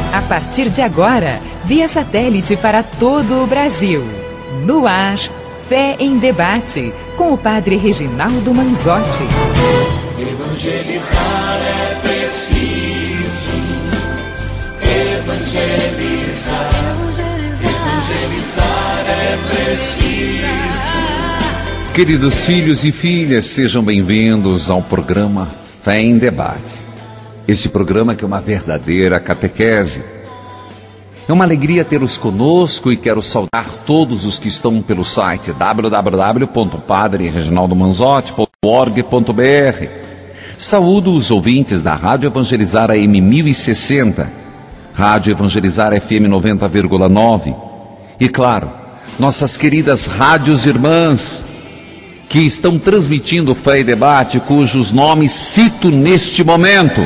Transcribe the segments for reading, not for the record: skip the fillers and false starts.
A partir de agora, via satélite para todo o Brasil. No ar, Fé em Debate, com o Padre Reginaldo Manzotti. Evangelizar é preciso. Evangelizar. Evangelizar é preciso. Queridos filhos e filhas, sejam bem-vindos ao programa Fé em Debate. Este programa que é uma verdadeira catequese. É uma alegria tê-los conosco e quero saudar todos os que estão pelo site www.padrereginaldomanzotti.org.br. Saúdo os ouvintes da Rádio Evangelizar AM 1060, Rádio Evangelizar FM 90,9 e, claro, nossas queridas rádios irmãs que estão transmitindo Fé e Debate, cujos nomes cito neste momento.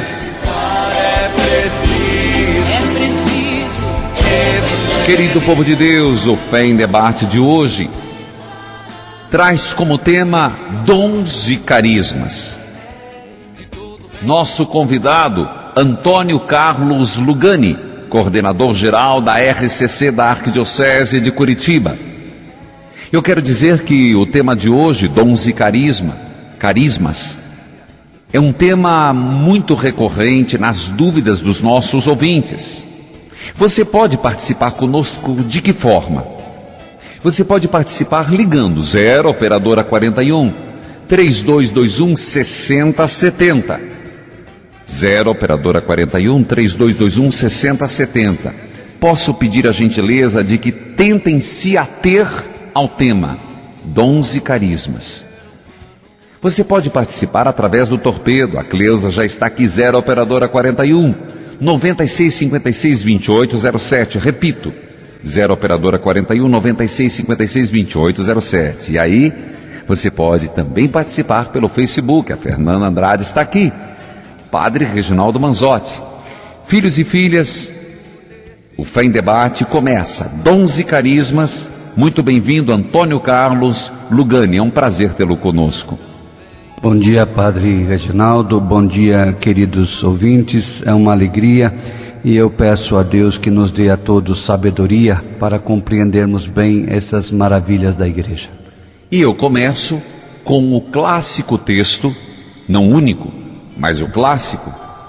Querido povo de Deus, o Fé em Debate de hoje traz como tema dons e carismas. Nosso convidado, Antônio Carlos Lugani, coordenador geral da RCC da Arquidiocese de Curitiba. Eu quero dizer que o tema de hoje, dons e carismas, é um tema muito recorrente nas dúvidas dos nossos ouvintes. Você pode participar conosco de que forma? Você pode participar ligando 0 operadora 41 3221 6070. 0 operadora 41 3221 6070. Posso pedir a gentileza de que tentem se ater ao tema dons e carismas. Você pode participar através do torpedo. A Cleusa já está aqui. 0 operadora 41 96 56 28 07. Repito, 0 operadora 41 96 56 28 07. E aí, você pode também participar pelo Facebook. A Fernanda Andrade está aqui. Padre Reginaldo Manzotti. Filhos e filhas, o Fé em Debate começa. Dons e carismas. Muito bem-vindo, Antônio Carlos Lugani. É um prazer tê-lo conosco. Bom dia, Padre Reginaldo, bom dia, queridos ouvintes, é uma alegria e eu peço a Deus que nos dê a todos sabedoria para compreendermos bem essas maravilhas da Igreja. E eu começo com o clássico texto, não único, mas o clássico,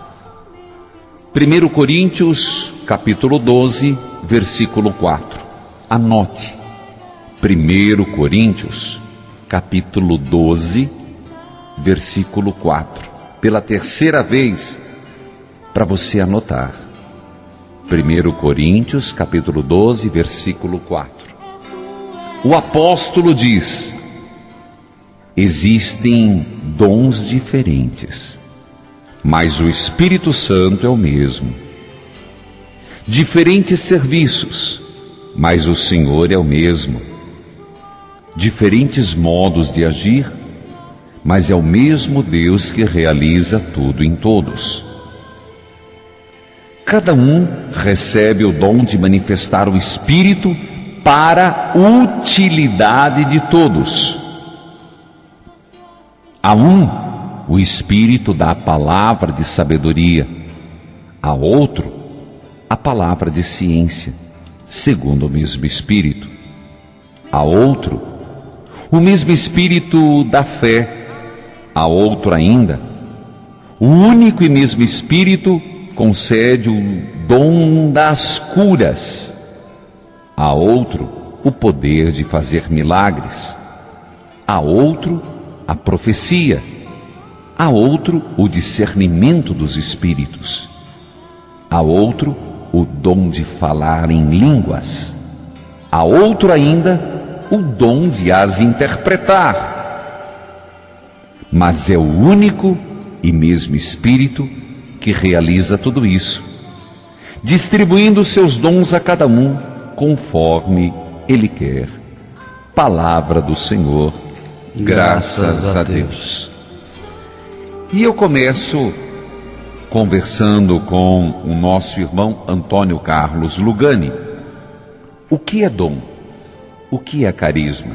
1 Coríntios, capítulo 12, versículo 4. Anote, 1 Coríntios, capítulo 12, versículo 4, pela terceira vez, para você anotar. 1 Coríntios, capítulo 12, versículo 4. O apóstolo diz: existem dons diferentes, mas o Espírito Santo é o mesmo. Diferentes serviços, mas o Senhor é o mesmo. Diferentes modos de agir, mas é o mesmo Deus que realiza tudo em todos. Cada um recebe o dom de manifestar o Espírito para a utilidade de todos. A um, o Espírito dá a palavra de sabedoria, a outro, a palavra de ciência, segundo o mesmo Espírito. A outro, o mesmo Espírito da fé. A outro ainda, o único e mesmo Espírito concede o dom das curas. A outro, o poder de fazer milagres. A outro, a profecia. A outro, o discernimento dos espíritos. A outro, o dom de falar em línguas. A outro ainda, o dom de as interpretar. Mas é o único e mesmo Espírito que realiza tudo isso, distribuindo seus dons a cada um conforme Ele quer. Palavra do Senhor, graças a Deus. E eu começo conversando com o nosso irmão Antônio Carlos Lugani. O que é dom? O que é carisma?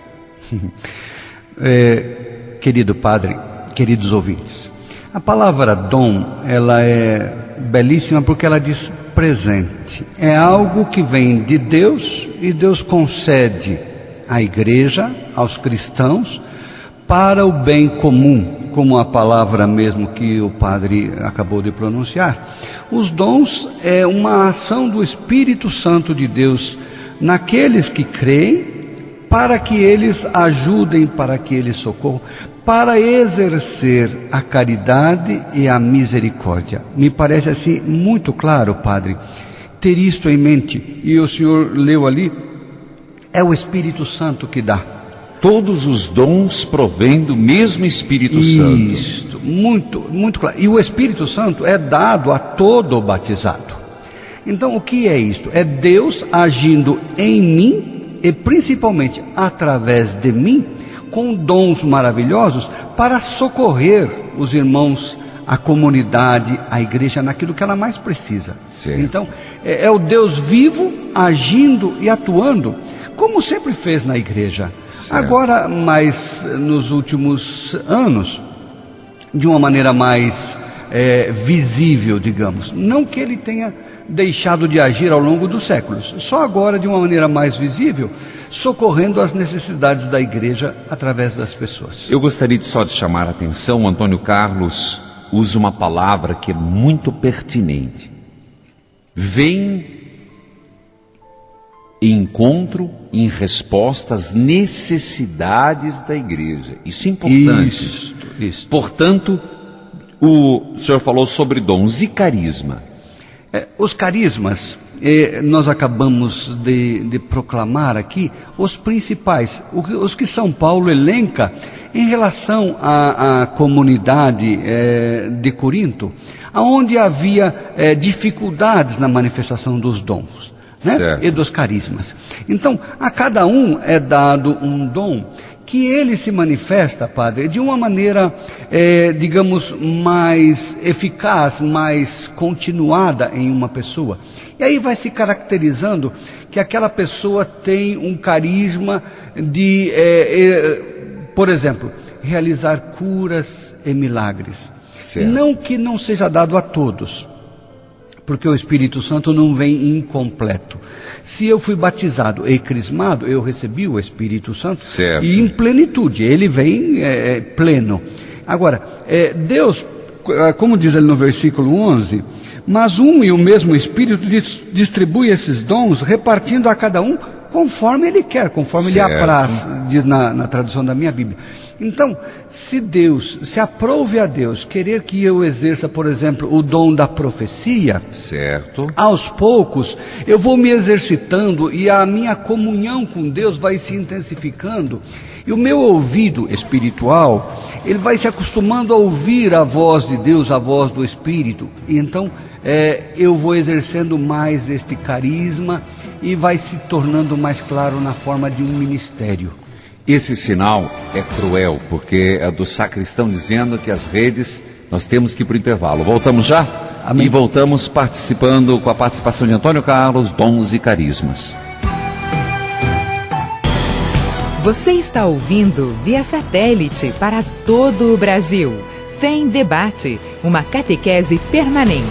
Querido Padre, queridos ouvintes, a palavra dom, ela é belíssima porque ela diz presente. É algo que vem de Deus e Deus concede à igreja, aos cristãos, para o bem comum, como a palavra mesmo que o padre acabou de pronunciar. Os dons é uma ação do Espírito Santo de Deus naqueles que creem, para que eles ajudem, para que eles socorram, para exercer a caridade e a misericórdia. Me parece assim muito claro, padre, ter isto em mente. E o senhor leu ali, é o Espírito Santo que dá. Todos os dons provêm do mesmo Espírito Santo. Isto, muito claro. E o Espírito Santo é dado a todo batizado. Então, o que é isto? É Deus agindo em mim e principalmente através de mim, com dons maravilhosos para socorrer os irmãos, a comunidade, a igreja naquilo que ela mais precisa. Certo. Então, é o Deus vivo agindo e atuando, como sempre fez na igreja. Certo. Agora, mas nos últimos anos, de uma maneira mais visível, digamos. Não que ele tenha deixado de agir ao longo dos séculos, só agora de uma maneira mais visível, socorrendo as necessidades da igreja através das pessoas. Eu gostaria só de chamar a atenção, o Antônio Carlos usa uma palavra que é muito pertinente. Vem em encontro, em resposta às necessidades da igreja. Isso é importante. Isso. Portanto, o senhor falou sobre dons e carisma. Os carismas, nós acabamos de proclamar aqui os principais, os que São Paulo elenca em relação à comunidade de Corinto, onde havia dificuldades na manifestação dos dons, né? E dos carismas. Então, a cada um é dado um dom que ele se manifesta, padre, de uma maneira, digamos, mais eficaz, mais continuada em uma pessoa. E aí vai se caracterizando que aquela pessoa tem um carisma de, por exemplo, realizar curas e milagres. Certo. Não que não seja dado a todos, porque o Espírito Santo não vem incompleto. Se eu fui batizado e crismado, eu recebi o Espírito Santo, certo, e em plenitude, ele vem pleno. Agora, Deus, como diz ali no versículo 11, mas um e o mesmo Espírito distribui esses dons, repartindo a cada um conforme ele quer, conforme certo, lhe apraz, diz na tradução da minha Bíblia. Então, se aprove a Deus querer que eu exerça, por exemplo, o dom da profecia, certo, aos poucos eu vou me exercitando e a minha comunhão com Deus vai se intensificando, e o meu ouvido espiritual, ele vai se acostumando a ouvir a voz de Deus, a voz do Espírito, e então eu vou exercendo mais este carisma e vai se tornando mais claro na forma de um ministério. Esse sinal é cruel, porque é do sacristão dizendo que as redes, nós temos que ir para o intervalo. Voltamos já? Amém. E voltamos participando com a participação de Antônio Carlos, dons e carismas. Você está ouvindo via satélite para todo o Brasil. Fé em Debate, uma catequese permanente.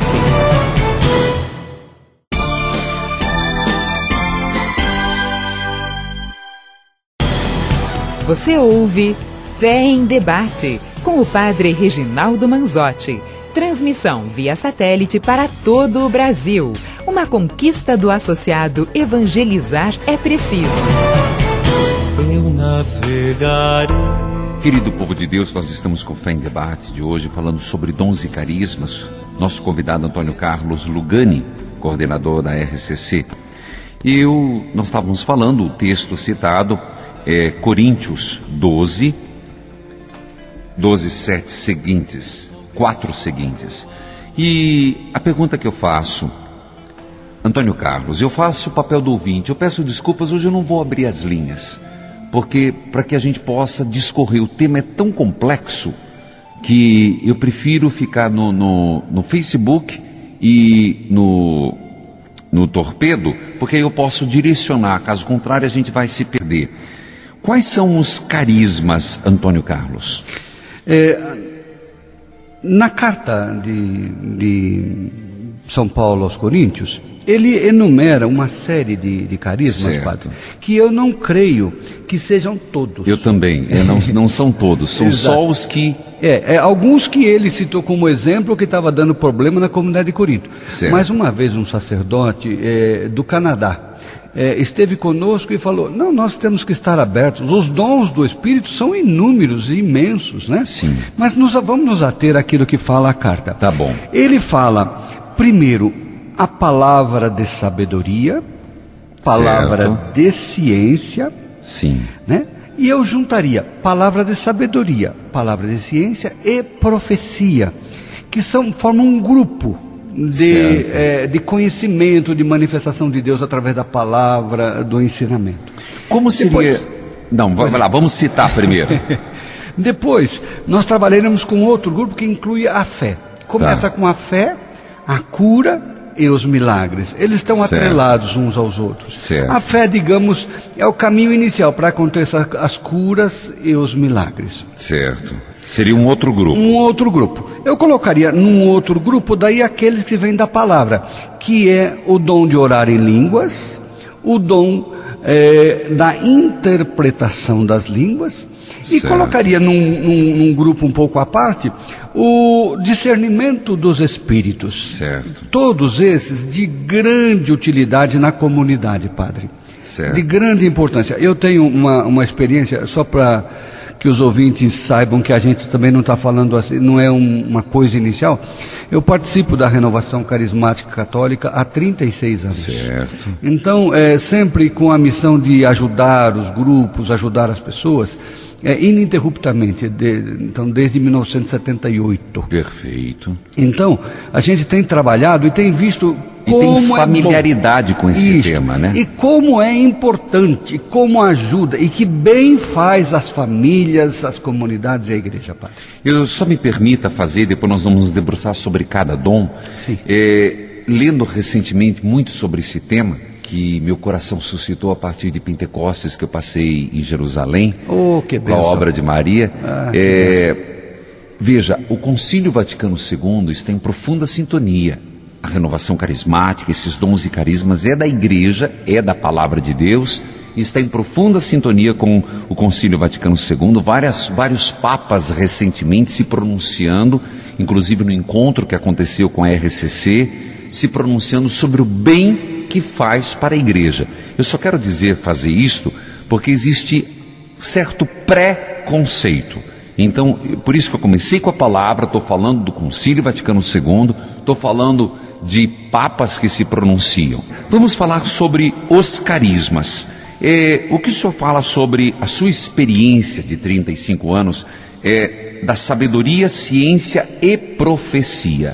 Você ouve Fé em Debate, com o padre Reginaldo Manzotti. Transmissão via satélite para todo o Brasil. Uma conquista do associado Evangelizar é Preciso. Eu navegarei. Querido povo de Deus, nós estamos com Fé em Debate de hoje, falando sobre dons e carismas. Nosso convidado Antônio Carlos Lugani, coordenador da RCC. Nós estávamos falando, o texto citado Coríntios 12, 7 seguintes, 4 seguintes. E a pergunta que eu faço, Antônio Carlos, eu faço o papel do ouvinte, eu peço desculpas, hoje eu não vou abrir as linhas, porque para que a gente possa discorrer, o tema é tão complexo que eu prefiro ficar no Facebook e no torpedo, porque aí eu posso direcionar, caso contrário a gente vai se perder. Quais são os carismas, Antônio Carlos? Na carta de São Paulo aos Coríntios, ele enumera uma série de carismas, Certo. padre, que eu não creio que sejam todos. Eu também, não são todos, são Exato. só os que... Alguns que ele citou como exemplo que estava dando problema na comunidade de Corinto. Certo. Mas uma vez um sacerdote do Canadá esteve conosco e falou, não, nós temos que estar abertos, os dons do Espírito são inúmeros e imensos, né? Sim. Mas vamos nos ater àquilo que fala a carta. Tá bom. Ele fala, primeiro, a palavra de sabedoria, palavra Certo. de ciência, Sim. né? E eu juntaria palavra de sabedoria, palavra de ciência e profecia, que formam um grupo de conhecimento, de manifestação de Deus através da palavra, do ensinamento. Como seria... Depois- Não, vai lá, vamos citar primeiro. Depois, nós trabalharemos com outro grupo que inclui a fé. Começa com a fé, a cura e os milagres. Eles estão Certo. atrelados uns aos outros. Certo. A fé, digamos, é o caminho inicial para acontecer as curas e os milagres. Certo. Seria um outro grupo. Um outro grupo. Eu colocaria num outro grupo, daí aqueles que vêm da palavra, que é o dom de orar em línguas, o dom da interpretação das línguas, e Certo. colocaria num grupo um pouco à parte, o discernimento dos espíritos. Certo. Todos esses de grande utilidade na comunidade, padre. Certo. De grande importância. Eu tenho uma experiência, só para que os ouvintes saibam que a gente também não está falando assim, não é uma coisa inicial. Eu participo da Renovação Carismática Católica há 36 anos. Certo. Então, sempre com a missão de ajudar os grupos, ajudar as pessoas, ininterruptamente, então desde 1978. Perfeito. Então, a gente tem trabalhado e tem visto E como tem familiaridade com esse tema, né? E como é importante, como ajuda, e que bem faz as famílias, as comunidades e a igreja, padre. Eu só me permita fazer, depois nós vamos nos debruçar sobre cada dom. Sim. Lendo recentemente muito sobre esse tema, que meu coração suscitou a partir de Pentecostes, que eu passei em Jerusalém, Oh, que com a bênção. obra de Maria. Ah, que Veja, o Concílio Vaticano II está em profunda sintonia. A renovação carismática, esses dons e carismas é da Igreja, é da Palavra de Deus, e está em profunda sintonia com o Concílio Vaticano II. Vários papas recentemente se pronunciando, inclusive no encontro que aconteceu com a RCC, se pronunciando sobre o bem que faz para a Igreja. Eu só quero fazer isto, porque existe certo pré-conceito. Então, por isso que eu comecei com a palavra, estou falando do Concílio Vaticano II, estou falando de papas que se pronunciam. Vamos falar sobre os carismas. O que o senhor fala sobre a sua experiência de 35 anos da sabedoria, ciência e profecia?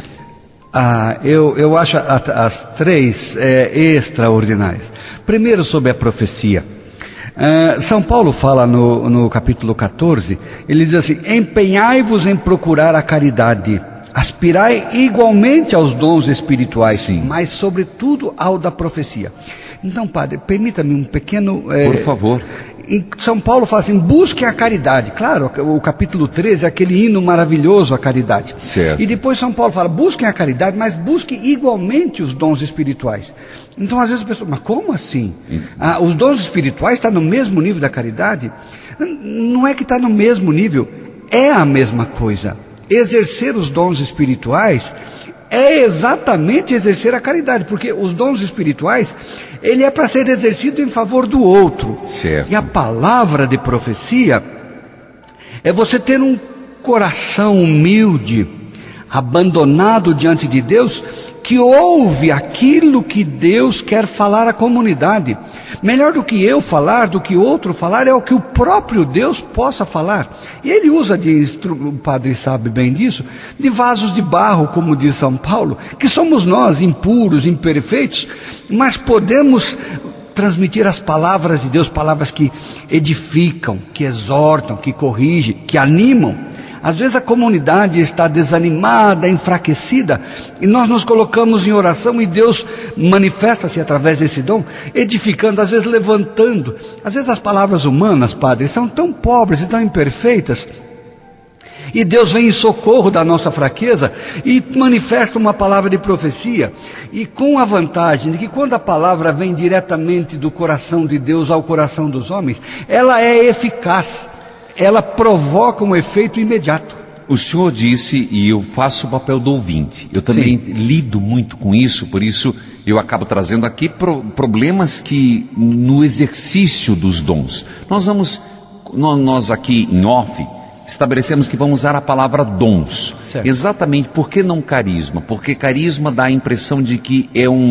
Eu acho as três extraordinárias. Primeiro, sobre a profecia. São Paulo fala no capítulo 14, ele diz assim: empenhai-vos em procurar a caridade, aspirai igualmente aos dons espirituais, Sim. mas sobretudo ao da profecia. Então, padre, permita-me um pequeno... Por favor. Em São Paulo fala assim: busquem a caridade. Claro, o capítulo 13 é aquele hino maravilhoso à caridade. Certo. E depois São Paulo fala: busquem a caridade, mas busquem igualmente os dons espirituais. Então, às vezes a pessoa, mas como assim? Os dons espirituais estão no mesmo nível da caridade? Não é que está no mesmo nível, é a mesma coisa. Exercer os dons espirituais é exatamente exercer a caridade, porque os dons espirituais, ele é para ser exercido em favor do outro. Certo. E a palavra de profecia é você ter um coração humilde, abandonado diante de Deus, que ouve aquilo que Deus quer falar à comunidade. Melhor do que eu falar, do que outro falar, é o que o próprio Deus possa falar. E ele usa, o padre sabe bem disso, de vasos de barro, como diz São Paulo, que somos nós, impuros, imperfeitos, mas podemos transmitir as palavras de Deus, palavras que edificam, que exortam, que corrigem, que animam. Às vezes a comunidade está desanimada, enfraquecida, e nós nos colocamos em oração e Deus manifesta-se através desse dom, edificando, às vezes levantando. Às vezes as palavras humanas, padre, são tão pobres e tão imperfeitas, E Deus vem em socorro da nossa fraqueza e manifesta uma palavra de profecia. E com a vantagem de que quando a palavra vem diretamente do coração de Deus ao coração dos homens, ela é eficaz, ela provoca um efeito imediato. O senhor disse, e eu faço o papel do ouvinte, eu também lido muito com isso, por isso eu acabo trazendo aqui problemas que no exercício dos dons. Nós aqui em off, estabelecemos que vamos usar a palavra dons. Certo. Exatamente, por que não carisma? Porque carisma dá a impressão de que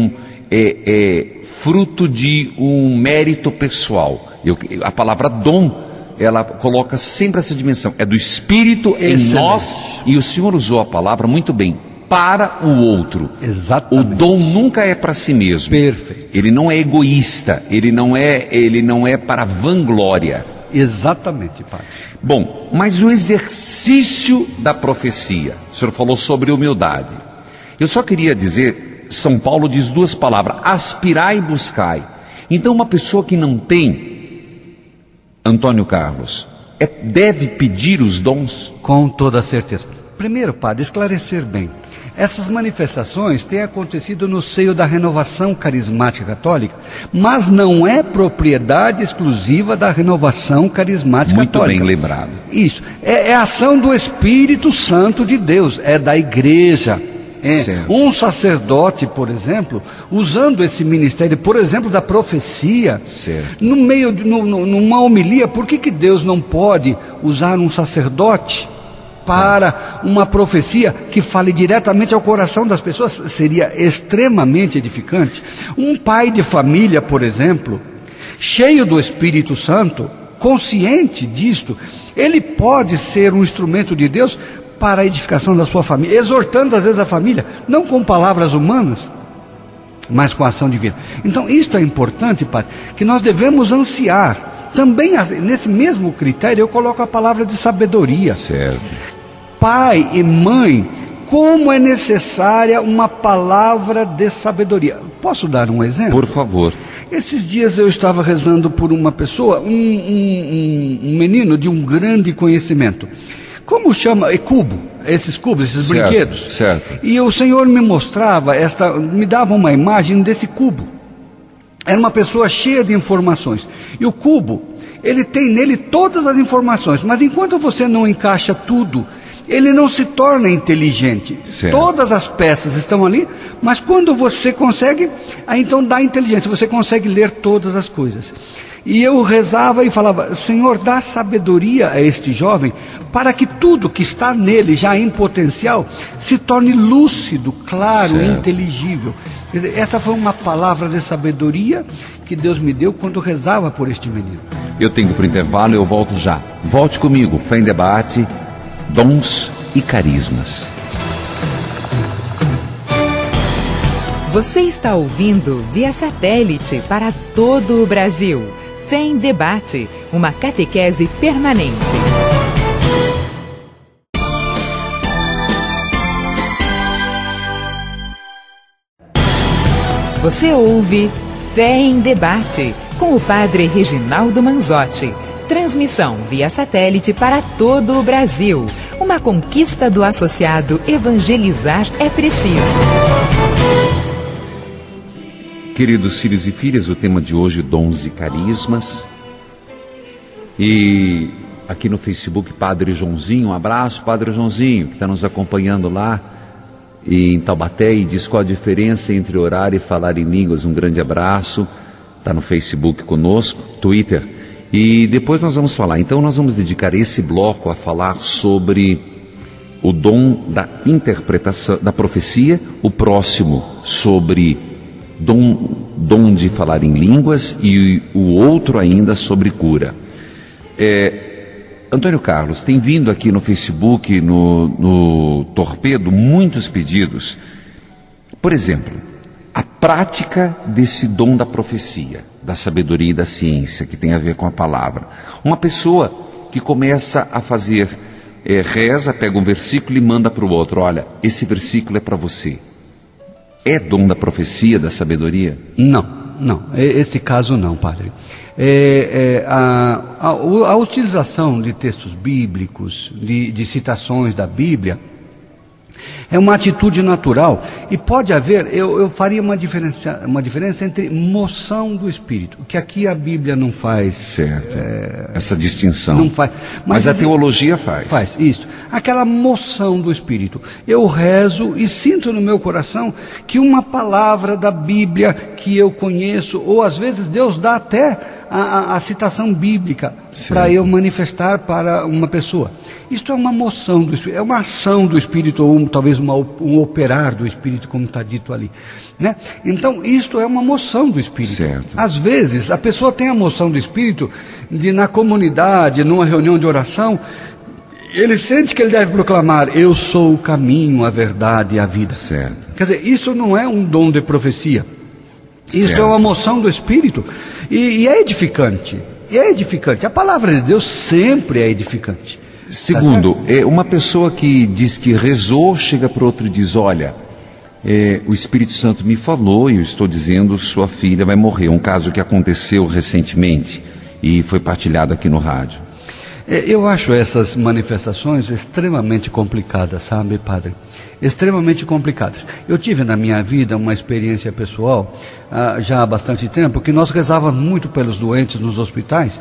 é fruto de um mérito pessoal. A palavra dom, ela coloca sempre essa dimensão, é do Espírito em nós, e o Senhor usou a palavra muito bem, para o outro. Exatamente. O dom nunca é para si mesmo. Perfeito. Ele não é egoísta, ele não é para vanglória. Exatamente, Padre. Bom, mas o exercício da profecia, o senhor falou sobre humildade. Eu só queria dizer, São Paulo diz duas palavras, aspirai e buscai. Então uma pessoa que não tem, Antônio Carlos, deve pedir os dons? Com toda certeza. Primeiro, Padre, esclarecer bem. Essas manifestações têm acontecido no seio da renovação carismática católica, mas não é propriedade exclusiva da renovação carismática católica. Muito bem lembrado. Isso. É ação do Espírito Santo de Deus, é da igreja. Um sacerdote, por exemplo, usando esse ministério, por exemplo, da profecia, numa homilia, por que Deus não pode usar um sacerdote para uma profecia que fale diretamente ao coração das pessoas? Seria extremamente edificante. Um pai de família, por exemplo, cheio do Espírito Santo, consciente disto, ele pode ser um instrumento de Deus para a edificação da sua família, exortando às vezes a família, não com palavras humanas, mas com a ação divina. Então isto é importante, Padre, que nós devemos ansiar. Também nesse mesmo critério eu coloco a palavra de sabedoria. Certo. Pai e mãe, como é necessária uma palavra de sabedoria. Posso dar um exemplo? Por favor. Esses dias eu estava rezando por uma pessoa, um menino de um grande conhecimento. Como chama? Cubo, esses cubos, esses brinquedos. Certo. E o Senhor me mostrava, me dava uma imagem desse cubo. Era uma pessoa cheia de informações. E o cubo, ele tem nele todas as informações, mas enquanto você não encaixa tudo, ele não se torna inteligente. Certo. Todas as peças estão ali, mas quando você consegue, aí então dá inteligência, você consegue ler todas as coisas. E eu rezava e falava, Senhor, dá sabedoria a este jovem, para que tudo que está nele, já em potencial, se torne lúcido, claro, inteligível. Quer dizer, essa foi uma palavra de sabedoria que Deus me deu quando rezava por este menino. Eu tenho que ir para o intervalo, eu volto já. Volte comigo, Fé em Debate, Dons e Carismas. Você está ouvindo via satélite para todo o Brasil. Fé em Debate, uma catequese permanente. Você ouve Fé em Debate, com o Padre Reginaldo Manzotti. Transmissão via satélite para todo o Brasil. Uma conquista do associado Evangelizar é Preciso. Queridos filhos e filhas, o tema de hoje, dons e carismas. E aqui no Facebook, Padre Joãozinho, um abraço, Padre Joãozinho, que está nos acompanhando lá em Taubaté e diz qual a diferença entre orar e falar em línguas. Um grande abraço, está no Facebook conosco, Twitter. E depois nós vamos falar, então nós vamos dedicar esse bloco a falar sobre o dom da interpretação, da profecia, o próximo sobre dom de falar em línguas e o outro ainda sobre cura. Antônio Carlos, tem vindo aqui no Facebook, no Torpedo, muitos pedidos. Por exemplo, a prática desse dom da profecia, da sabedoria e da ciência, que tem a ver com a palavra. Uma pessoa que começa a fazer, reza, pega um versículo e manda para o outro, olha, esse versículo é para você. É dom da profecia, da sabedoria? Não. esse caso não, padre. A utilização de textos bíblicos, de citações da Bíblia, é uma atitude natural e pode haver, eu faria uma diferença entre moção do Espírito, que aqui a Bíblia não faz. Certo, essa distinção. Não faz. Mas a teologia faz. Faz, isso. Aquela moção do Espírito. Eu rezo e sinto no meu coração que uma palavra da Bíblia que eu conheço, ou às vezes Deus dá até a citação bíblica para eu manifestar para uma pessoa. Isto é uma moção do Espírito, é uma ação do Espírito, ou talvez um operar do Espírito, como está dito ali, né? Então, isto é uma moção do Espírito. Certo. Às vezes, a pessoa tem a moção do Espírito de, na comunidade, numa reunião de oração, ele sente que ele deve proclamar: eu sou o caminho, a verdade e a vida. Certo. Quer dizer, isso não é um dom de profecia. Isso Certo. é uma moção do Espírito e é edificante. É edificante. A palavra de Deus sempre é edificante. Segundo, uma pessoa que diz que rezou, chega para outro e diz: olha, o Espírito Santo me falou e eu estou dizendo, sua filha vai morrer. Um caso que aconteceu recentemente e foi partilhado aqui no rádio. Eu acho essas manifestações extremamente complicadas, sabe, padre? Extremamente complicadas. Eu tive na minha vida uma experiência pessoal, já há bastante tempo, que nós rezávamos muito pelos doentes nos hospitais,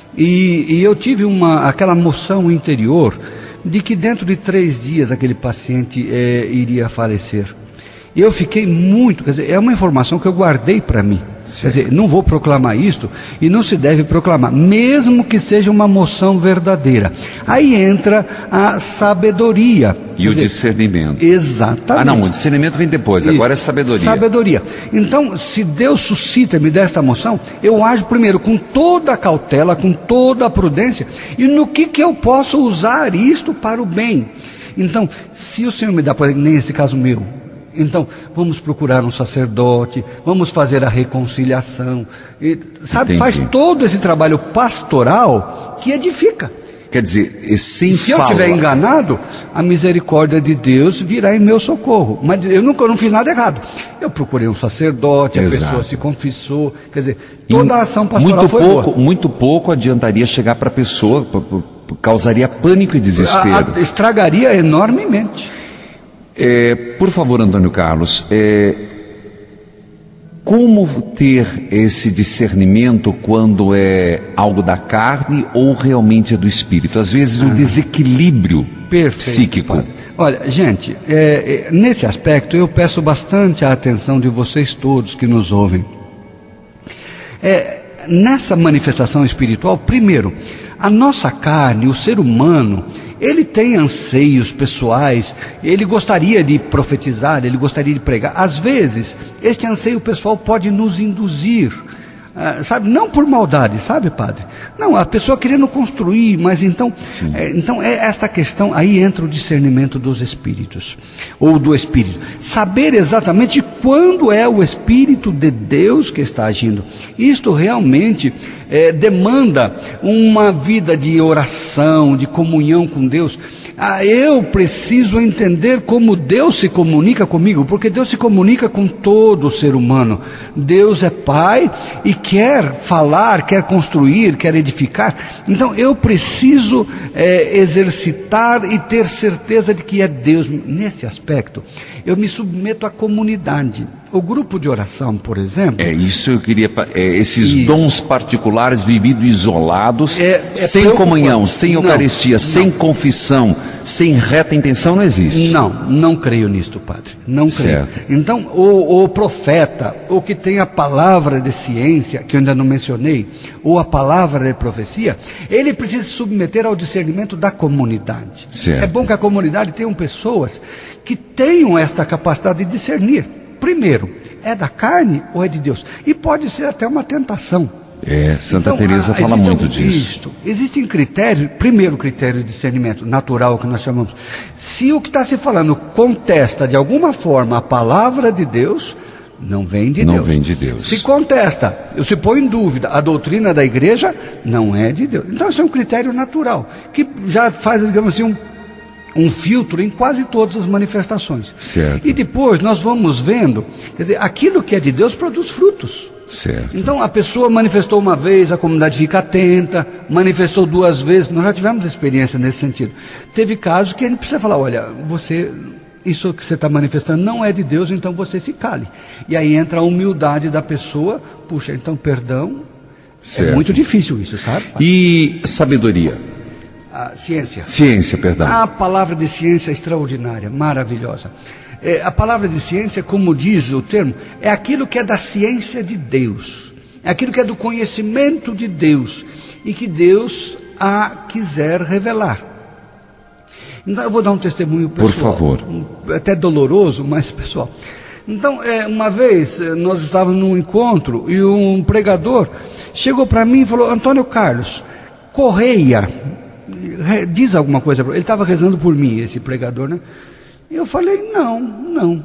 e eu tive aquela moção interior de que dentro de 3 dias aquele paciente iria falecer. E eu fiquei muito, quer dizer, é uma informação que eu guardei para mim. Quer dizer, não vou proclamar isto, e não se deve proclamar, mesmo que seja uma moção verdadeira. Aí entra a sabedoria. E o discernimento. Exatamente. Não, o discernimento vem depois, agora é sabedoria. Sabedoria. Então, se Deus suscita, me dá esta moção, eu ajo primeiro com toda a cautela, com toda a prudência, e no que eu posso usar isto para o bem. Então, se o Senhor me dá, por exemplo, nesse caso meu, então vamos procurar um sacerdote, vamos fazer a reconciliação, e, sabe, faz todo esse trabalho pastoral que edifica. Quer dizer, se eu estiver enganado, a misericórdia de Deus virá em meu socorro. Mas eu não fiz nada errado. Eu procurei um sacerdote, a pessoa se confessou. Quer dizer, toda a ação pastoral foi boa. Muito pouco adiantaria chegar para a pessoa, causaria pânico e desespero. Estragaria enormemente. Por favor, Antônio Carlos, como ter esse discernimento quando é algo da carne ou realmente é do espírito? Às vezes um desequilíbrio psíquico. Padre. Olha, gente, nesse aspecto eu peço bastante a atenção de vocês todos que nos ouvem. Nessa manifestação espiritual, primeiro, a nossa carne, o ser humano, ele tem anseios pessoais, ele gostaria de profetizar, ele gostaria de pregar. Às vezes, este anseio pessoal pode nos induzir, sabe, não por maldade, sabe, padre? Não, a pessoa querendo construir, mas então esta questão, aí entra o discernimento dos espíritos, ou do espírito. Saber exatamente quando é o Espírito de Deus que está agindo. Isto realmente demanda uma vida de oração, de comunhão com Deus. Eu preciso entender como Deus se comunica comigo, porque Deus se comunica com todo o ser humano. Deus é Pai e quer falar, quer construir, quer edificar. Então eu preciso exercitar e ter certeza de que é Deus. Nesse aspecto, eu me submeto à comunidade. O grupo de oração, por exemplo... Isso eu queria... esses dons particulares vividos isolados, sem comunhão, sem Eucaristia, sem confissão, sem reta intenção, não existe. Não creio nisto, padre. Não creio. Então, o profeta, o que tem a palavra de ciência, que eu ainda não mencionei, ou a palavra de profecia, ele precisa se submeter ao discernimento da comunidade. Certo. É bom que a comunidade tenha pessoas que tenham esta capacidade de discernir. Primeiro, é da carne ou é de Deus? E pode ser até uma tentação. Santa Teresa fala muito disso. Existem critérios, primeiro critério de discernimento natural que nós chamamos. Se o que está se falando contesta de alguma forma a palavra de Deus, não vem de Deus. Não vem de Deus. Se contesta, se põe em dúvida a doutrina da igreja, não é de Deus. Então esse é um critério natural, que já faz, digamos assim, um filtro em quase todas as manifestações. Certo. E depois nós vamos vendo, quer dizer, aquilo que é de Deus produz frutos. Certo. Então a pessoa manifestou uma vez, a comunidade fica atenta, manifestou 2 vezes, nós já tivemos experiência nesse sentido. Teve casos que a gente precisa falar, olha, isso que você está manifestando não é de Deus, então você se cale. E aí entra a humildade da pessoa, puxa, então perdão, certo. É muito difícil isso, sabe? E sabedoria? A ciência. Ciência, perdão. A palavra de ciência é extraordinária, maravilhosa. A palavra de ciência, como diz o termo, é aquilo que é da ciência de Deus. É aquilo que é do conhecimento de Deus. E que Deus a quiser revelar. Então eu vou dar um testemunho pessoal. Por favor. Até doloroso, mas pessoal. Então, uma vez nós estávamos num encontro e um pregador chegou para mim e falou, Antônio Carlos, Correia, diz alguma coisa. Ele estava rezando por mim, esse pregador, né? E eu falei, não.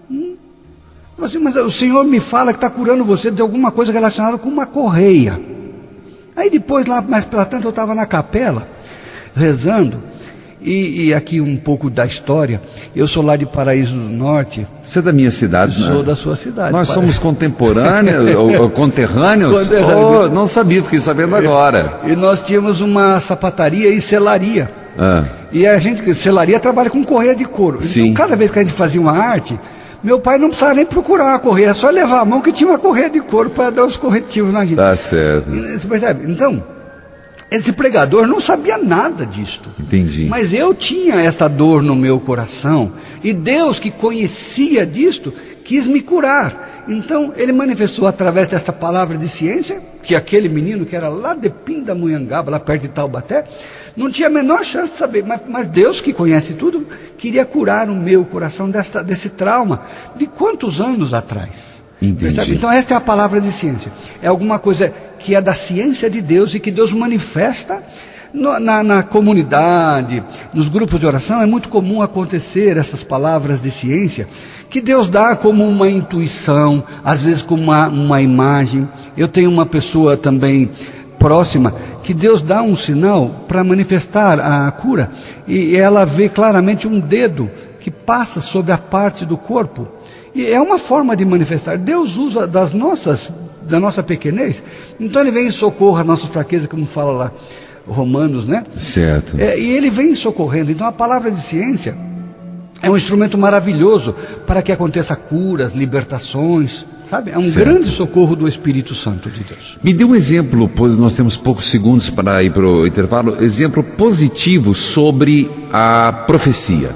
Assim, mas o Senhor me fala que está curando você de alguma coisa relacionada com uma correia. Aí depois, lá mais pela tanto, eu estava na capela, rezando, e aqui um pouco da história, eu sou lá de Paraíso do Norte. Você é da minha cidade, né? Sou da sua cidade. Nós somos contemporâneos, ou conterrâneos? Oh, não sabia, fiquei sabendo agora. E nós tínhamos uma sapataria e selaria. E a gente, selaria, trabalha com correia de couro. Sim. Então, cada vez que a gente fazia uma arte, meu pai não precisava nem procurar uma correia, é só levar a mão que tinha uma correia de couro para dar os corretivos na gente. Tá certo. Você percebe? Então, esse pregador não sabia nada disto. Entendi. Mas eu tinha essa dor no meu coração, e Deus, que conhecia disto, quis me curar. Então, ele manifestou através dessa palavra de ciência, que aquele menino que era lá de Pindamonhangaba, lá perto de Taubaté, não tinha a menor chance de saber, mas Deus, que conhece tudo, queria curar o meu coração desse trauma de quantos anos atrás. Percebe? Então esta é a palavra de ciência, é alguma coisa que é da ciência de Deus e que Deus manifesta na comunidade, nos grupos de oração. É muito comum acontecer essas palavras de ciência, que Deus dá como uma intuição, às vezes como uma imagem. Eu tenho uma pessoa também próxima, que Deus dá um sinal para manifestar a cura, e ela vê claramente um dedo que passa sobre a parte do corpo, e é uma forma de manifestar. Deus usa da nossa pequenez, então ele vem em socorro às nossas fraquezas, como fala lá Romanos, né? Certo. E ele vem socorrendo. Então a palavra de ciência é um instrumento maravilhoso para que aconteça curas, libertações, sabe? É um grande socorro do Espírito Santo de Deus. Me dê um exemplo, nós temos poucos segundos para ir para o intervalo, exemplo positivo sobre a profecia.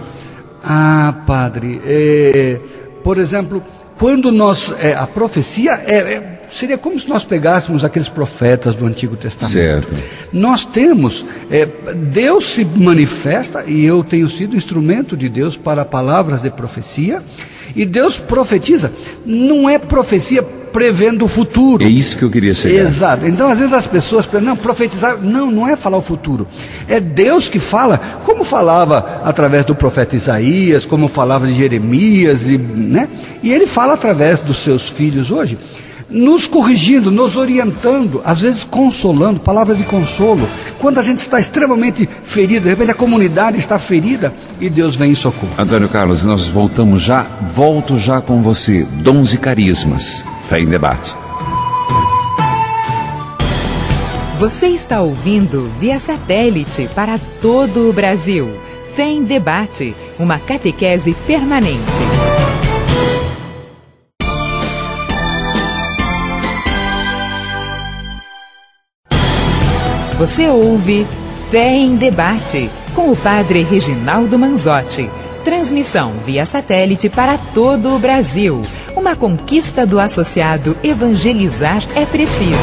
Padre, por exemplo, quando a profecia seria como se nós pegássemos aqueles profetas do Antigo Testamento. Certo. Nós temos, Deus se manifesta, e eu tenho sido instrumento de Deus para palavras de profecia, e Deus profetiza. Não é profecia prevendo o futuro. É isso que eu queria chegar. Exato. Então, às vezes as pessoas pensam, não, profetizar, não é falar o futuro. É Deus que fala, como falava através do profeta Isaías, como falava de Jeremias, né? E ele fala através dos seus filhos hoje, nos corrigindo, nos orientando, às vezes consolando, palavras de consolo. Quando a gente está extremamente ferido, de repente a comunidade está ferida, e Deus vem em socorro. Antônio Carlos, nós volto já com você. Dons e carismas. Fé em Debate. Você está ouvindo via satélite para todo o Brasil. Fé em Debate, uma catequese permanente. Você ouve Fé em Debate, com o Padre Reginaldo Manzotti. Transmissão via satélite para todo o Brasil. Uma conquista do associado Evangelizar é Preciso.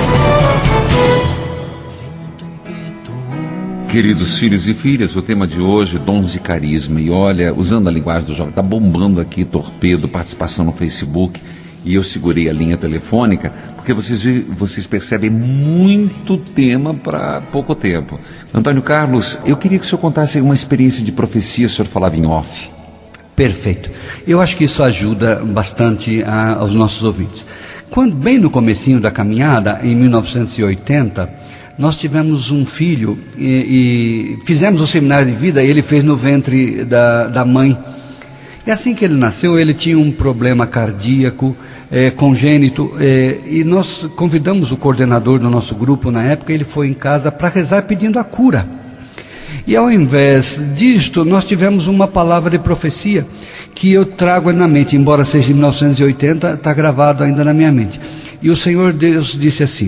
Queridos filhos e filhas, o tema de hoje, dons e carisma. E olha, usando a linguagem do jovem, está bombando aqui, torpedo, participação no Facebook. E eu segurei a linha telefônica, porque vocês percebem muito tema para pouco tempo. Antônio Carlos, eu queria que o senhor contasse uma experiência de profecia, o senhor falava em off. Perfeito. Eu acho que isso ajuda bastante aos nossos ouvintes. Bem no comecinho da caminhada, em 1980, nós tivemos um filho e fizemos o seminário de vida, ele fez no ventre da mãe. E assim que ele nasceu, ele tinha um problema cardíaco, congênito, e nós convidamos o coordenador do nosso grupo na época. Ele foi em casa para rezar pedindo a cura. E ao invés disto, nós tivemos uma palavra de profecia que eu trago na mente, embora seja de 1980, está gravado ainda na minha mente. E o Senhor Deus disse assim: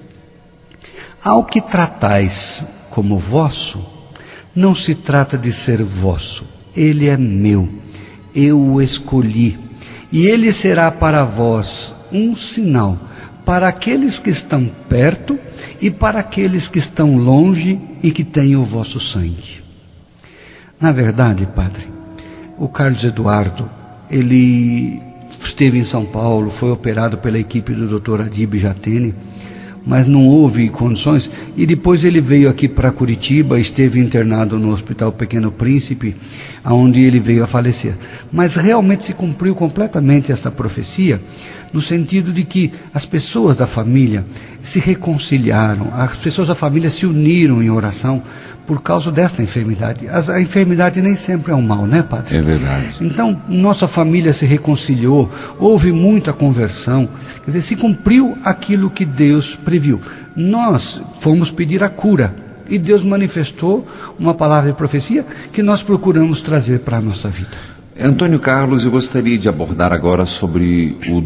ao que tratais como vosso, não se trata de ser vosso, ele é meu, eu o escolhi, e ele será para vós um sinal, para aqueles que estão perto e para aqueles que estão longe e que têm o vosso sangue. Na verdade, Padre, o Carlos Eduardo, ele esteve em São Paulo, foi operado pela equipe do Dr. Adib Jatene, mas não houve condições, e depois ele veio aqui para Curitiba, esteve internado no Hospital Pequeno Príncipe, onde ele veio a falecer. Mas realmente se cumpriu completamente essa profecia, no sentido de que as pessoas da família se reconciliaram, as pessoas da família se uniram em oração por causa desta enfermidade. A enfermidade nem sempre é um mal, né, Padre? É verdade. Então, nossa família se reconciliou, houve muita conversão, quer dizer, se cumpriu aquilo que Deus previu. Nós fomos pedir a cura, e Deus manifestou uma palavra de profecia que nós procuramos trazer para a nossa vida. Antônio Carlos, eu gostaria de abordar agora sobre o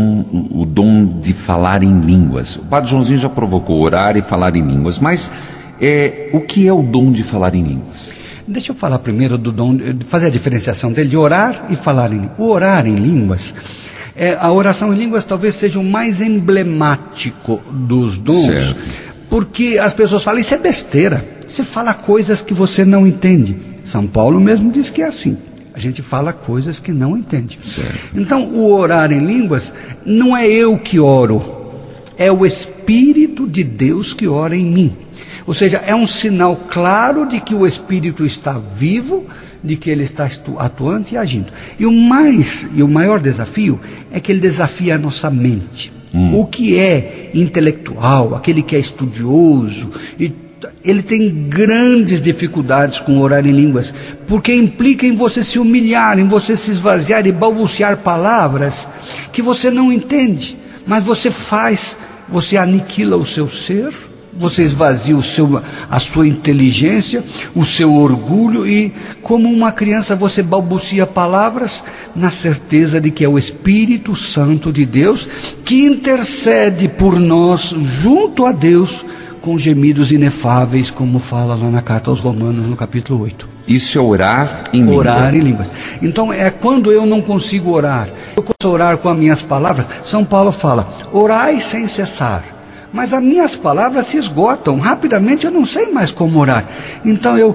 dom de falar em línguas. O Padre Joãozinho já provocou orar e falar em línguas, mas o que é o dom de falar em línguas? Deixa eu falar primeiro do dom, fazer a diferenciação dele, de orar e falar em línguas. O orar em línguas, a oração em línguas talvez seja o mais emblemático dos dons, certo. Porque as pessoas falam, isso é besteira, você fala coisas que você não entende. São Paulo mesmo diz que é assim. A gente fala coisas que não entende. Certo. Então, o orar em línguas não é eu que oro, é o Espírito de Deus que ora em mim. Ou seja, é um sinal claro de que o Espírito está vivo, de que ele está atuante e agindo. E o maior desafio é que ele desafia a nossa mente. O que é intelectual, aquele que é estudioso, ele tem grandes dificuldades com orar em línguas, porque implica em você se humilhar, em você se esvaziar e balbuciar palavras que você não entende, mas você faz, você aniquila o seu ser, você esvazia a sua inteligência, o seu orgulho, e como uma criança você balbucia palavras na certeza de que é o Espírito Santo de Deus que intercede por nós junto a Deus com gemidos inefáveis, como fala lá na carta aos Romanos, no capítulo 8. Isso é orar em línguas. Orar em línguas. Então, é quando eu não consigo orar, eu consigo orar com as minhas palavras. São Paulo fala, orai sem cessar. Mas as minhas palavras se esgotam, rapidamente eu não sei mais como orar. Então é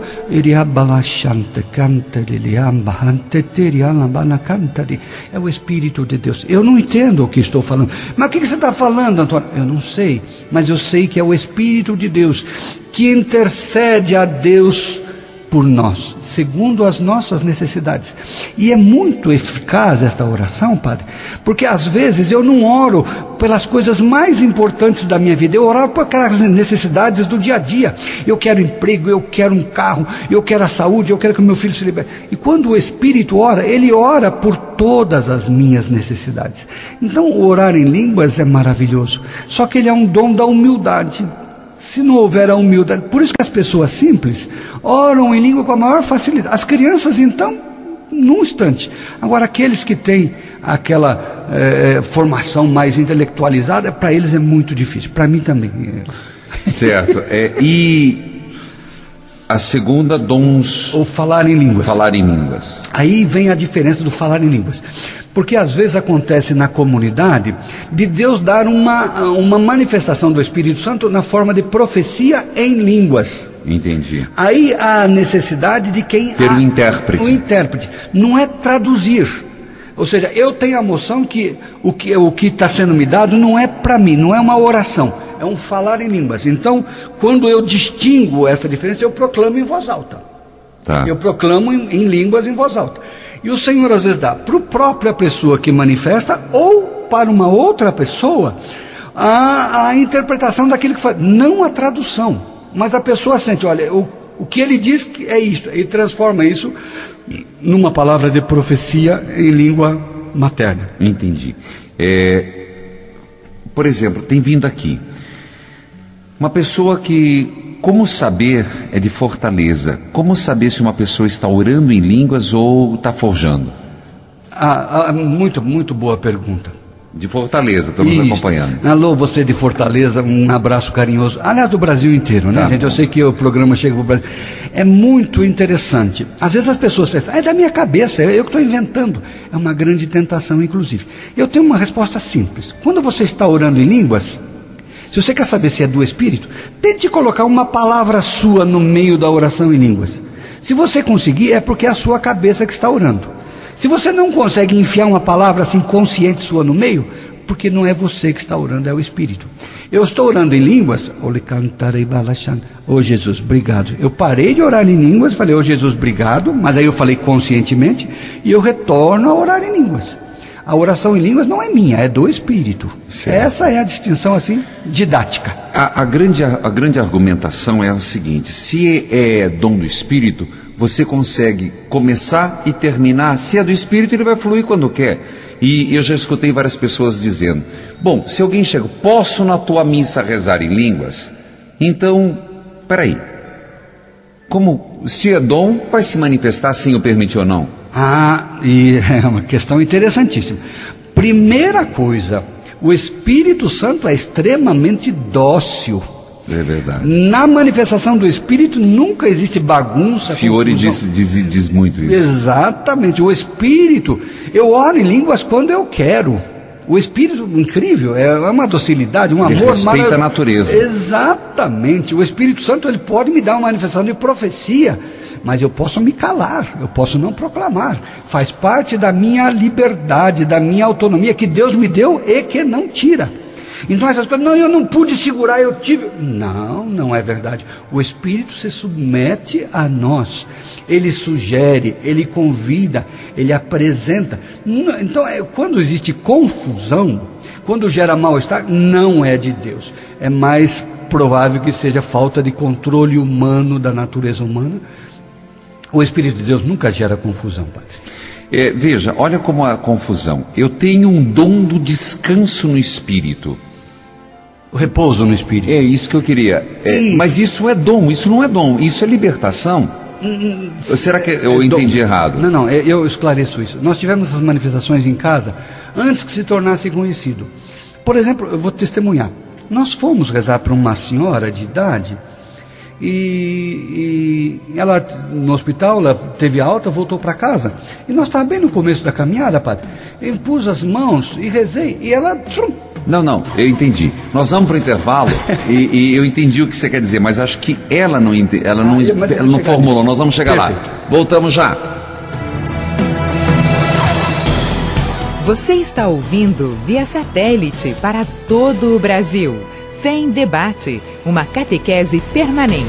o Espírito de Deus. Eu não entendo o que estou falando. Mas o que você está falando, Antônio? Eu não sei, mas eu sei que é o Espírito de Deus que intercede a Deus por nós, segundo as nossas necessidades. E é muito eficaz esta oração, Padre, porque às vezes eu não oro pelas coisas mais importantes da minha vida, eu oro por aquelas necessidades do dia a dia. Eu quero emprego, eu quero um carro, eu quero a saúde, eu quero que o meu filho se liberte. E quando o Espírito ora, ele ora por todas as minhas necessidades. Então, orar em línguas é maravilhoso, só que ele é um dom da humildade. Se não houver a humildade, por isso que as pessoas simples oram em língua com a maior facilidade. As crianças, então, num instante. Agora, aqueles que têm aquela formação mais intelectualizada, para eles é muito difícil. Para mim também. Certo. E a segunda, dons... Ou falar em línguas. Falar em línguas. Aí vem a diferença do falar em línguas. Porque às vezes acontece na comunidade de Deus dar uma manifestação do Espírito Santo na forma de profecia em línguas. Entendi. Aí há a necessidade de quem... Ter um intérprete. Um intérprete. Não é traduzir. Ou seja, eu tenho a noção que o que está sendo me dado não é para mim, não é uma oração, é um falar em línguas. Então, quando eu distingo essa diferença, eu proclamo em voz alta. Tá. Eu proclamo em línguas em voz alta. E o Senhor às vezes dá para a própria pessoa que manifesta ou para uma outra pessoa a interpretação daquilo que faz. Não a tradução, mas a pessoa sente, olha, o que ele diz que é isto, e transforma isso numa palavra de profecia em língua materna. Entendi. Por exemplo, tem vindo aqui uma pessoa que, como saber, é de Fortaleza, como saber se uma pessoa está orando em línguas ou está forjando? Muito boa pergunta. De Fortaleza, estamos acompanhando. Alô, você de Fortaleza, um abraço carinhoso. Aliás, do Brasil inteiro, né, gente? Eu sei que o programa chega para o Brasil. É muito interessante. Às vezes as pessoas pensam, é da minha cabeça, eu que estou inventando. É uma grande tentação, inclusive. Eu tenho uma resposta simples. Quando você está orando em línguas, se você quer saber se é do Espírito, tente colocar uma palavra sua no meio da oração em línguas. Se você conseguir, é porque é a sua cabeça que está orando. Se você não consegue enfiar uma palavra assim consciente sua no meio, porque não é você que está orando, é o Espírito. Eu estou orando em línguas, oh Jesus, obrigado. Eu parei de orar em línguas, falei, oh Jesus, obrigado, mas aí eu falei conscientemente, e eu retorno a orar em línguas. A oração em línguas não é minha, é do Espírito. Certo. Essa é a distinção assim, didática. A grande argumentação é o seguinte, se é dom do Espírito, você consegue começar e terminar. Se é do Espírito, ele vai fluir quando quer. E eu já escutei várias pessoas dizendo, bom, se alguém chega, posso na tua missa rezar em línguas? Então, peraí, como se é dom, vai se manifestar sem eu permitir ou não? E é uma questão interessantíssima. Primeira coisa, o Espírito Santo é extremamente dócil. É verdade. Na manifestação do Espírito nunca existe bagunça. Fiore diz muito isso. Exatamente. O Espírito, eu oro em línguas quando eu quero. O Espírito, incrível, é uma docilidade, um amor. Ele respeita a natureza. Exatamente. O Espírito Santo, ele pode me dar uma manifestação de profecia, mas eu posso me calar, eu posso não proclamar. Faz parte da minha liberdade, da minha autonomia que Deus me deu e que não tira. Então essas coisas, não, eu não pude segurar, eu tive... Não é verdade. O Espírito se submete a nós. Ele sugere, ele convida, ele apresenta. Então, quando existe confusão, quando gera mal-estar, não é de Deus. É mais provável que seja falta de controle humano da natureza humana. O Espírito de Deus nunca gera confusão, padre. Veja, olha como a confusão. Eu tenho um dom do descanso no Espírito. O repouso no Espírito. É isso que eu queria. Mas isso é dom, isso não é dom, isso é libertação. Será que eu entendi errado? Não, eu esclareço isso. Nós tivemos essas manifestações em casa antes que se tornasse conhecido. Por exemplo, eu vou testemunhar. Nós fomos rezar para uma senhora de idade e ela no hospital, ela teve alta, voltou para casa. E nós estávamos bem no começo da caminhada, padre. Eu impus as mãos e rezei e ela... Não, eu entendi. Nós vamos para o intervalo e eu entendi o que você quer dizer, mas acho que ela não formulou. Nós vamos chegar lá. Voltamos já. Você está ouvindo via satélite para todo o Brasil. Fé em Debate, uma catequese permanente.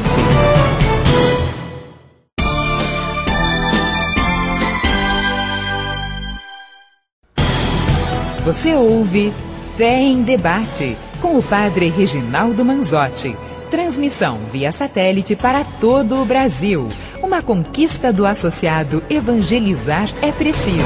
Você ouve Fé em Debate, com o padre Reginaldo Manzotti. Transmissão via satélite para todo o Brasil. Uma conquista do associado Evangelizar é Preciso.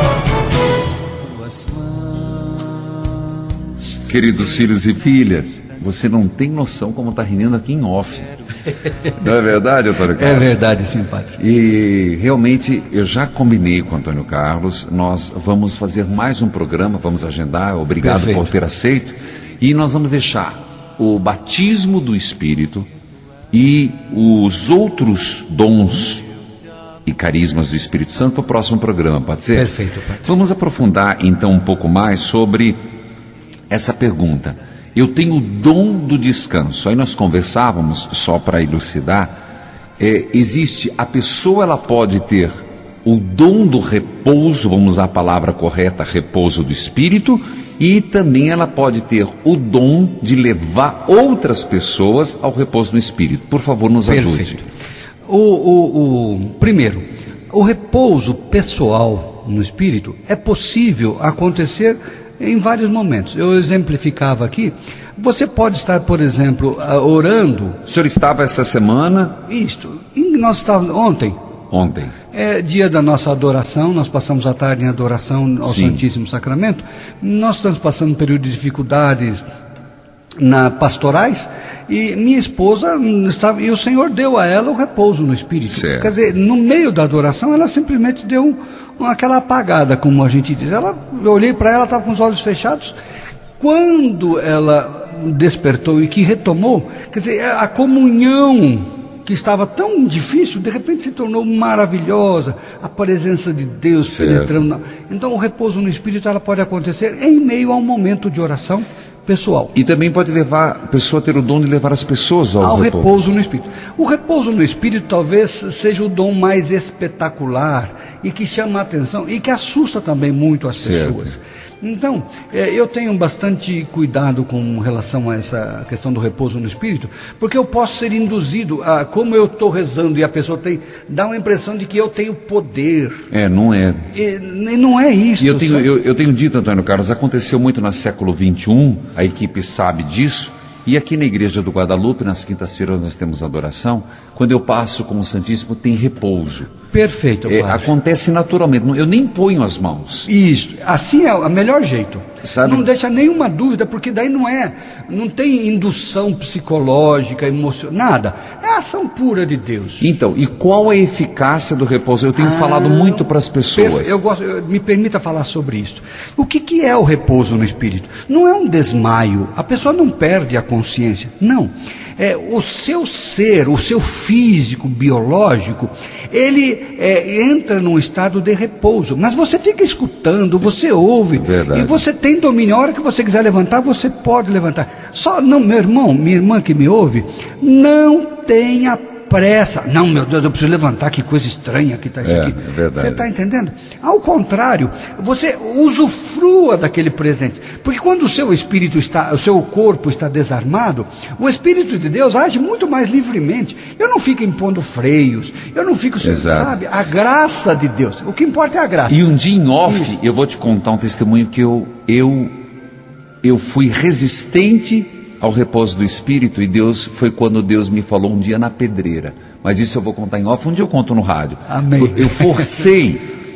Queridos filhos e filhas, você não tem noção como está rindo aqui em off. Não é verdade, Antônio Carlos? É verdade, sim, padre. E realmente eu já combinei com o Antônio Carlos, nós vamos fazer mais um programa, vamos agendar, obrigado por ter aceito, e nós vamos deixar o batismo do Espírito e os outros dons e carismas do Espírito Santo para o próximo programa, pode ser? Perfeito, padre. Vamos aprofundar então um pouco mais sobre essa pergunta. Eu tenho o dom do descanso. Aí nós conversávamos, só para elucidar, existe, a pessoa ela pode ter o dom do repouso, vamos usar a palavra correta, repouso do Espírito, e também ela pode ter o dom de levar outras pessoas ao repouso do Espírito. Por favor, nos ajude. Primeiro, o repouso pessoal no Espírito é possível acontecer em vários momentos. Eu exemplificava aqui. Você pode estar, por exemplo, orando. O senhor estava essa semana? Isso. Nós estávamos ontem. é dia da nossa adoração, nós passamos a tarde em adoração ao Sim. Santíssimo Sacramento. Nós estamos passando um período de dificuldades pastorais, e minha esposa estava, e o Senhor deu a ela o repouso no Espírito. Certo. Quer dizer, no meio da adoração, ela simplesmente deu aquela apagada, como a gente diz. Eu olhei para ela, estava com os olhos fechados. Quando ela despertou e que retomou, quer dizer, a comunhão que estava tão difícil, de repente se tornou maravilhosa, a presença de Deus penetrando. Então o repouso no Espírito, ela pode acontecer em meio a um momento de oração pessoal. E também pode levar a pessoa a ter o dom de levar as pessoas ao repouso no Espírito. O repouso no Espírito talvez seja o dom mais espetacular e que chama a atenção e que assusta também muito as pessoas. Então, eu tenho bastante cuidado com relação a essa questão do repouso no Espírito, porque eu posso ser induzido a, como eu estou rezando e a pessoa dá uma impressão de que eu tenho poder. Não é. E não é isso. E eu tenho dito, Antônio Carlos, aconteceu muito no século XXI, a equipe sabe disso, e aqui na Igreja do Guadalupe, nas quintas-feiras nós temos adoração, quando eu passo com o Santíssimo tem repouso. Perfeito, acontece naturalmente, eu nem ponho as mãos. Isso, assim é o melhor jeito. Sabe? Não deixa nenhuma dúvida, porque daí não tem indução psicológica, emocional, nada. É a ação pura de Deus. Então, e qual a eficácia do repouso? Eu tenho falado muito para as pessoas. Me permita falar sobre isso. O que é o repouso no Espírito? Não é um desmaio, a pessoa não perde a consciência, não. O seu ser, o seu físico, biológico, ele entra num estado de repouso, mas você fica escutando, você ouve, Verdade. E você tem domínio. A hora que você quiser levantar, você pode levantar. Só, não, meu irmão, minha irmã que me ouve, não tenha pressa. Não, meu Deus, eu preciso levantar, que coisa estranha que está isso aqui. É verdade. Você está entendendo? Ao contrário, você usufrua daquele presente. Porque quando o seu corpo está desarmado, o Espírito de Deus age muito mais livremente. Eu não fico impondo freios, eu não fico, sabe? A graça de Deus. O que importa é a graça. E um dia em off, eu vou te contar um testemunho que eu fui resistente ao repouso do Espírito, e foi quando Deus me falou um dia na pedreira. Mas isso eu vou contar em off, um dia eu conto no rádio. Amém. Eu forcei,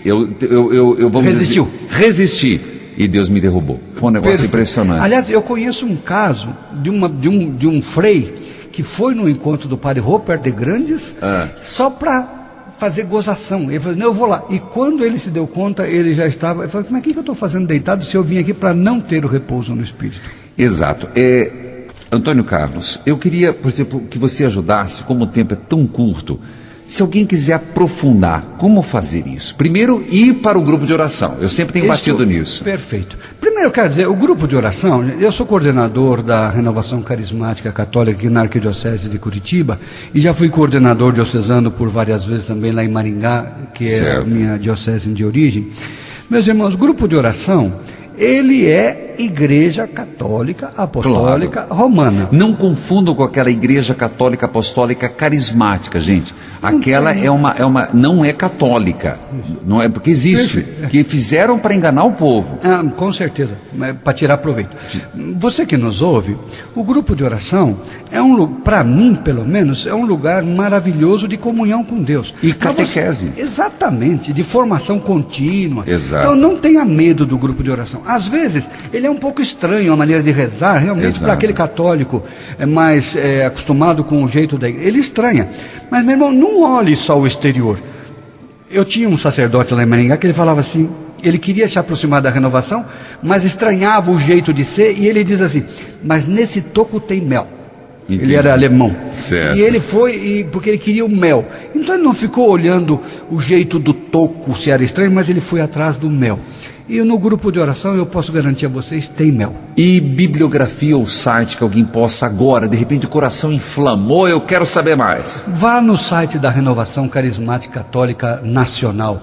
resisti, e Deus me derrubou. Foi um negócio impressionante. Aliás, eu conheço um caso de um frei que foi no encontro do padre Rupert de Grandes só para fazer gozação. Ele falou, não, eu vou lá. E quando ele se deu conta, ele já estava... Ele falou, mas o que eu estou fazendo deitado se eu vim aqui para não ter o repouso no Espírito? Exato. Antônio Carlos, eu queria, por exemplo, que você ajudasse, como o tempo é tão curto, se alguém quiser aprofundar, como fazer isso? Primeiro, ir para o grupo de oração. Eu sempre tenho batido nisso. Perfeito. Primeiro, eu quero dizer, o grupo de oração, eu sou coordenador da Renovação Carismática Católica aqui na Arquidiocese de Curitiba, e já fui coordenador diocesano por várias vezes também lá em Maringá, que é a minha diocese de origem. Meus irmãos, grupo de oração, ele é Igreja Católica Apostólica Romana. Não confundam com aquela Igreja Católica Apostólica Carismática, gente. Aquela não é católica. Não é porque existe. Que fizeram para enganar o povo. Com certeza, para tirar proveito. Você que nos ouve, o grupo de oração para mim, pelo menos, é um lugar maravilhoso de comunhão com Deus. E catequese. Exatamente, de formação contínua. Exato. Então não tenha medo do grupo de oração. Às vezes, ele é um pouco estranho a maneira de rezar, realmente, para aquele católico mais acostumado com o jeito da igreja. Ele estranha. Mas, meu irmão, não olhe só o exterior. Eu tinha um sacerdote lá em Maringá que ele falava assim, ele queria se aproximar da renovação, mas estranhava o jeito de ser, e ele diz assim, mas nesse toco tem mel. Entendi. Ele era alemão. Certo. E ele foi porque ele queria o mel. Então ele não ficou olhando o jeito do toco, se era estranho, mas ele foi atrás do mel. E no grupo de oração, eu posso garantir a vocês, tem mel. E bibliografia ou site que alguém possa agora, de repente o coração inflamou, eu quero saber mais. Vá no site da Renovação Carismática Católica Nacional,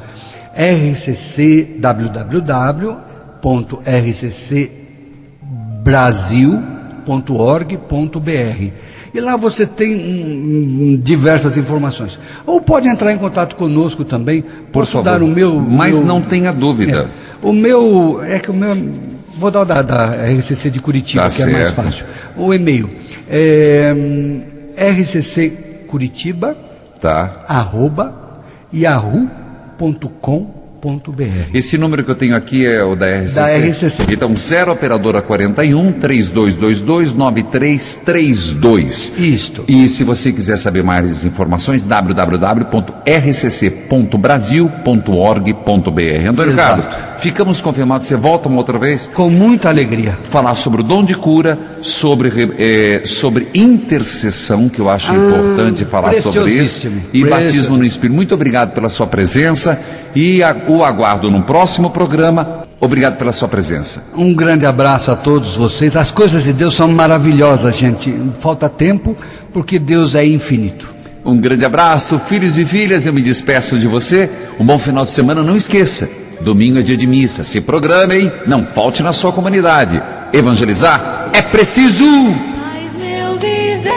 www.rccbrasil.org.br. E lá você tem diversas informações. Ou pode entrar em contato conosco também. Posso dar o meu... Mas não tenha dúvida. O meu... Vou dar o da RCC de Curitiba, que é mais fácil. O e-mail rccuritiba, @yahoo.com.br. Esse número que eu tenho aqui é o da RCC? Da RCC. Então, 0 operadora 41 3222 9332. Isto. E se você quiser saber mais informações, www.rcc.brasil.org.br. Antônio Carlos, ficamos confirmados, você volta uma outra vez? Com muita alegria. Falar sobre o dom de cura, sobre intercessão, que eu acho importante falar sobre isso, e batismo no Espírito. Muito obrigado pela sua presença e o aguardo no próximo programa. Obrigado pela sua presença. Um grande abraço a todos vocês. As coisas de Deus são maravilhosas, gente. Falta tempo porque Deus é infinito. Um grande abraço, filhos e filhas, eu me despeço de você. Um bom final de semana, não esqueça. Domingo é dia de missa, se programem, não falte na sua comunidade. Evangelizar é preciso! Faz meu viver,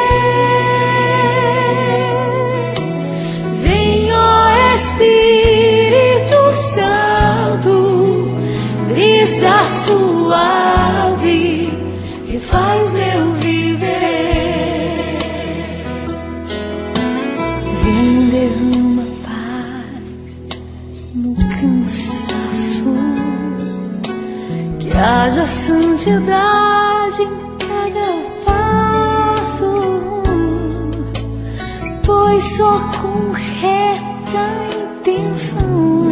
vem ó Espírito Santo, brisa suave e faz meu viver. Vem derrama paz no cansaço, que haja santidade em cada passo, pois só com reta intenção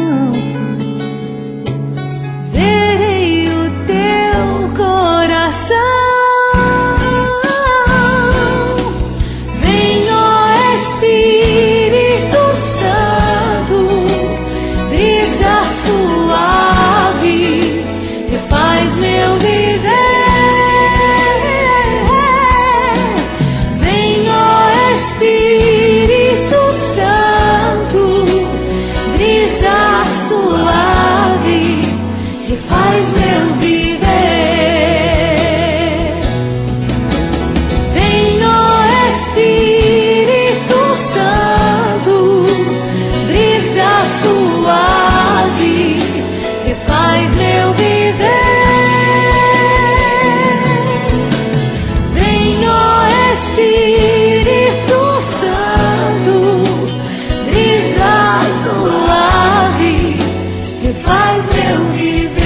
verei o teu coração. Vem ó Espírito Santo, brisa suave, refaz meu viver. Vem ó Espírito Santo, brisa suave, refaz meu viver. Vem ó Espírito Santo, brisa suave, refaz meu viver. Vem ó Espírito Santo, brisa suave, refaz meu viver.